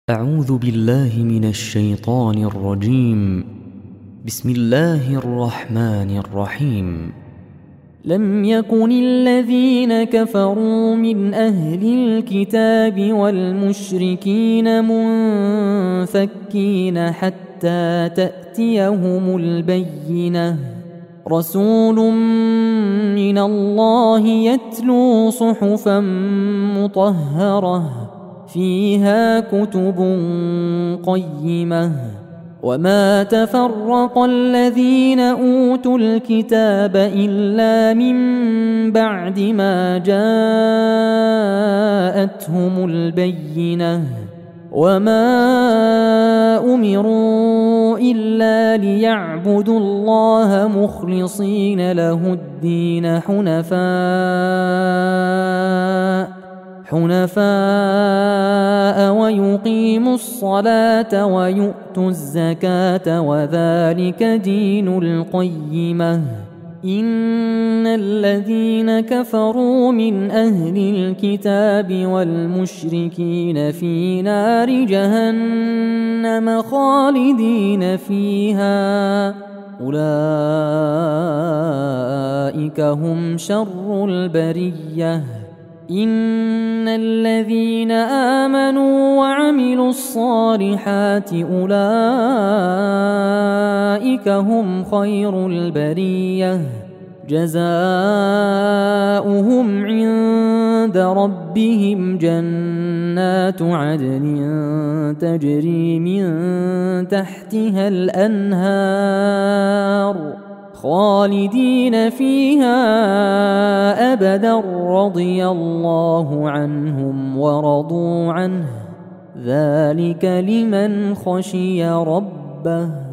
أعوذ بالله من الشيطان الرجيم. بسم الله الرحمن الرحيم. لم يكن الذين كفروا من أهل الكتاب والمشركين منفكين حتى تأتيهم البينة، رسول من الله يتلو صحفا مطهرة فيها كتب قيمة. وما تفرق الذين أوتوا الكتاب إلا من بعد ما جاءتهم البينة، وما أمروا إلا ليعبدوا الله مخلصين له الدين حنفاء ويقيموا الصلاة ويؤتوا الزكاة وذلك دين القيمة. إن الذين كفروا من أهل الكتاب والمشركين في نار جهنم خالدين فيها، أولئك هم شر البرية. إن الذين آمنوا وعملوا الصالحات أولئك هم خير البرية، جزاؤهم عند ربهم جنات عدن تجري من تحتها الأنهار خالدين فيها أبدا، رضي الله عنهم ورضوا عنه، ذلك لمن خشي ربه.